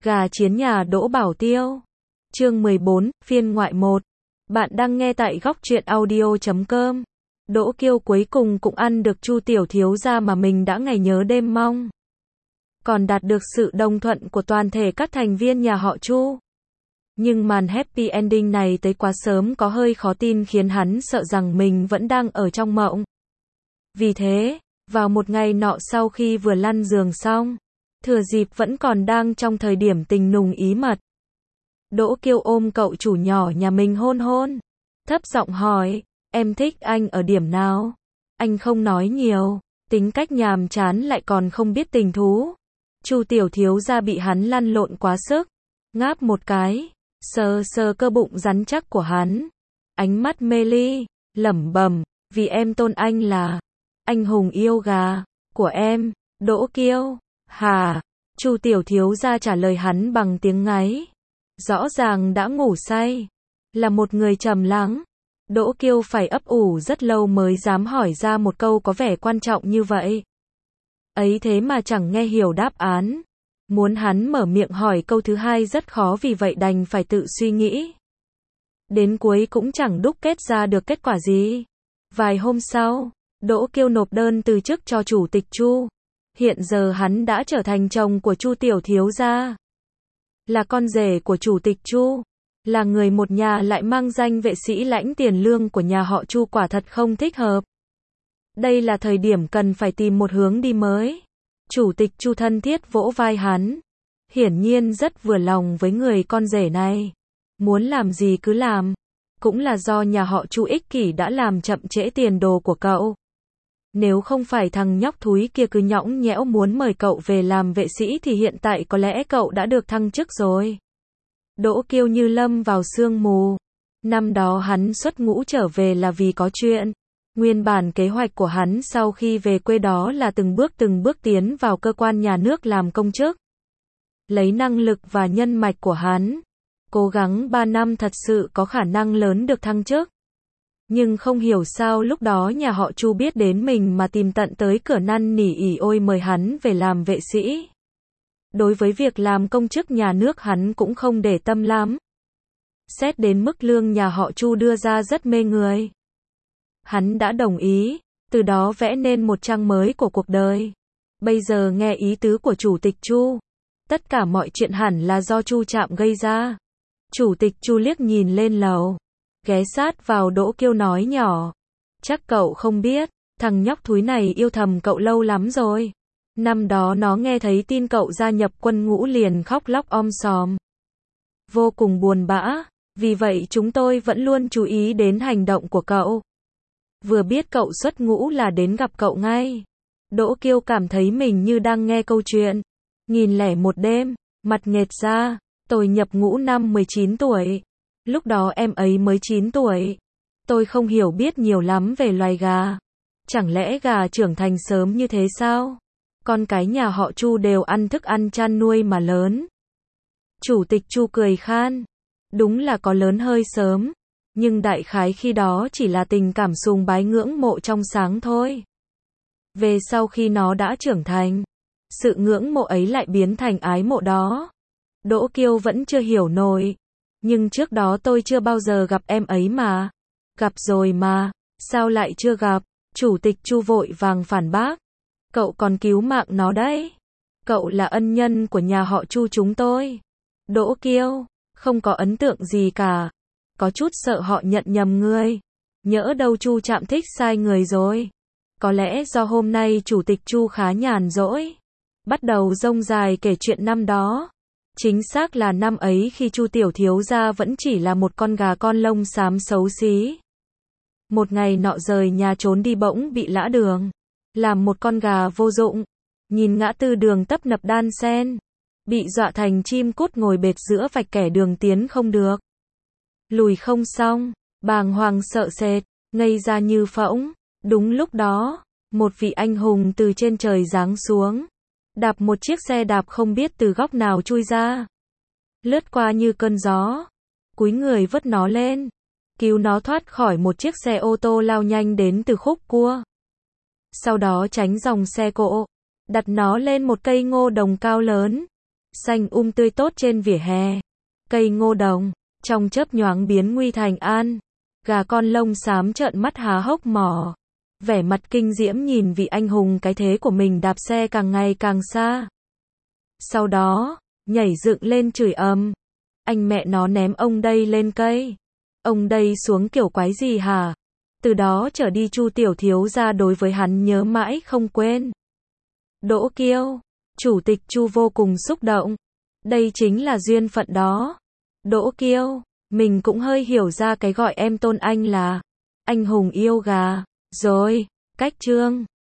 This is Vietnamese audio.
Gà chiến nhà Đỗ Bảo Tiêu. Chương 14, phiên ngoại 1. Bạn đang nghe tại góc truyện audio.com. Đỗ Kiêu cuối cùng cũng ăn được Chu tiểu thiếu gia mà mình đã ngày nhớ đêm mong. Còn đạt được sự đồng thuận của toàn thể các thành viên nhà họ Chu. Nhưng màn happy ending này tới quá sớm có hơi khó tin khiến hắn sợ rằng mình vẫn đang ở trong mộng. Vì thế, vào một ngày nọ sau khi vừa lăn giường xong, thừa dịp vẫn còn đang trong thời điểm tình nùng ý mật, Đỗ Kiêu ôm cậu chủ nhỏ nhà mình hôn hôn, thấp giọng hỏi, em thích anh ở điểm nào? Anh không nói nhiều, tính cách nhàm chán lại còn không biết tình thú. Chu tiểu thiếu gia bị hắn lăn lộn quá sức, ngáp một cái, sờ sờ cơ bụng rắn chắc của hắn, ánh mắt mê ly, lẩm bẩm, vì em tôn anh là anh hùng yêu gà của em. Đỗ Kiêu, hả? Chu tiểu thiếu gia trả lời hắn bằng tiếng ngáy. Rõ ràng đã ngủ say, là một người trầm lắng. Đỗ Kiêu phải ấp ủ rất lâu mới dám hỏi ra một câu có vẻ quan trọng như vậy. Ấy thế mà chẳng nghe hiểu đáp án. Muốn hắn mở miệng hỏi câu thứ hai rất khó, vì vậy đành phải tự suy nghĩ. Đến cuối cũng chẳng đúc kết ra được kết quả gì. Vài hôm sau, Đỗ Kiêu nộp đơn từ chức cho chủ tịch Chu. Hiện giờ hắn đã trở thành chồng của Chu tiểu thiếu gia, là con rể của chủ tịch Chu, là người một nhà lại mang danh vệ sĩ lãnh tiền lương của nhà họ Chu, quả thật không thích hợp. Đây là thời điểm cần phải tìm một hướng đi mới. Chủ tịch Chu thân thiết vỗ vai hắn, hiển nhiên rất vừa lòng với người con rể này. Muốn làm gì cứ làm, cũng là do nhà họ Chu ích kỷ đã làm chậm trễ tiền đồ của cậu. Nếu không phải thằng nhóc thúi kia cứ nhõng nhẽo muốn mời cậu về làm vệ sĩ thì hiện tại có lẽ cậu đã được thăng chức rồi. Đỗ Kiêu như lâm vào sương mù. Năm đó hắn xuất ngũ trở về là vì có chuyện. Nguyên bản kế hoạch của hắn sau khi về quê đó là từng bước tiến vào cơ quan nhà nước làm công chức. Lấy năng lực và nhân mạch của hắn, cố gắng 3 năm thật sự có khả năng lớn được thăng chức. Nhưng không hiểu sao lúc đó nhà họ Chu biết đến mình mà tìm tận tới cửa năn nỉ ỉ ôi mời hắn về làm vệ sĩ. Đối với việc làm công chức nhà nước hắn cũng không để tâm lắm. Xét đến mức lương nhà họ Chu đưa ra rất mê người, hắn đã đồng ý, từ đó vẽ nên một trang mới của cuộc đời. Bây giờ nghe ý tứ của chủ tịch Chu, tất cả mọi chuyện hẳn là do Chu Trạm gây ra. Chủ tịch Chu liếc nhìn lên lầu, ghé sát vào Đỗ Kiêu nói nhỏ, chắc cậu không biết, thằng nhóc thúi này yêu thầm cậu lâu lắm rồi. Năm đó nó nghe thấy tin cậu gia nhập quân ngũ liền khóc lóc om sòm, vô cùng buồn bã, vì vậy chúng tôi vẫn luôn chú ý đến hành động của cậu. Vừa biết cậu xuất ngũ là đến gặp cậu ngay. Đỗ Kiêu cảm thấy mình như đang nghe câu chuyện 1001 đêm, mặt nghệt ra, tôi nhập ngũ năm 19 tuổi. Lúc đó em ấy mới 9 tuổi. Tôi không hiểu biết nhiều lắm về loài gà. Chẳng lẽ gà trưởng thành sớm như thế sao? Con cái nhà họ Chu đều ăn thức ăn chăn nuôi mà lớn. Chủ tịch Chu cười khan. Đúng là có lớn hơi sớm. Nhưng đại khái khi đó chỉ là tình cảm sùng bái ngưỡng mộ trong sáng thôi. Về sau khi nó đã trưởng thành, sự ngưỡng mộ ấy lại biến thành ái mộ đó. Đỗ Kiêu vẫn chưa hiểu nổi. Nhưng trước đó tôi chưa bao giờ gặp em ấy mà. Gặp rồi mà, sao lại chưa gặp? Chủ tịch Chu vội vàng phản bác. Cậu còn cứu mạng nó đấy. Cậu là ân nhân của nhà họ Chu chúng tôi. Đỗ Kiêu, không có ấn tượng gì cả. Có chút sợ họ nhận nhầm người. Nhỡ đâu Chu Trạm thích sai người rồi. Có lẽ do hôm nay chủ tịch Chu khá nhàn rỗi, bắt đầu rông dài kể chuyện năm đó. Chính xác là năm ấy khi Chu tiểu thiếu gia vẫn chỉ là một con gà con lông xám xấu xí. Một ngày nọ rời nhà trốn đi bỗng bị lã đường, làm một con gà vô dụng, nhìn ngã tư đường tấp nập đan sen, bị dọa thành chim cút ngồi bệt giữa vạch kẻ đường tiến không được, lùi không xong, bàng hoàng sợ sệt, ngây ra như phỗng. Đúng lúc đó, một vị anh hùng từ trên trời giáng xuống, đạp một chiếc xe đạp không biết từ góc nào chui ra, lướt qua như cơn gió, cúi người vớt nó lên, cứu nó thoát khỏi một chiếc xe ô tô lao nhanh đến từ khúc cua. Sau đó tránh dòng xe cộ, đặt nó lên một cây ngô đồng cao lớn, xanh tươi tốt trên vỉa hè. Cây ngô đồng, trong chớp nhoáng biến nguy thành an. Gà con lông xám trợn mắt há hốc mỏ. Vẻ mặt kinh diễm nhìn vị anh hùng cái thế của mình đạp xe càng ngày càng xa. Sau đó, nhảy dựng lên chửi ầm. Anh mẹ nó ném ông đây lên cây. Ông đây xuống kiểu quái gì hả? Từ đó trở đi Chu tiểu thiếu gia đối với hắn nhớ mãi không quên. Đỗ Kiêu, chủ tịch Chu vô cùng xúc động. Đây chính là duyên phận đó. Đỗ Kiêu, mình cũng hơi hiểu ra cái gọi em tôn anh là anh hùng yêu gà. Rồi, cách chương.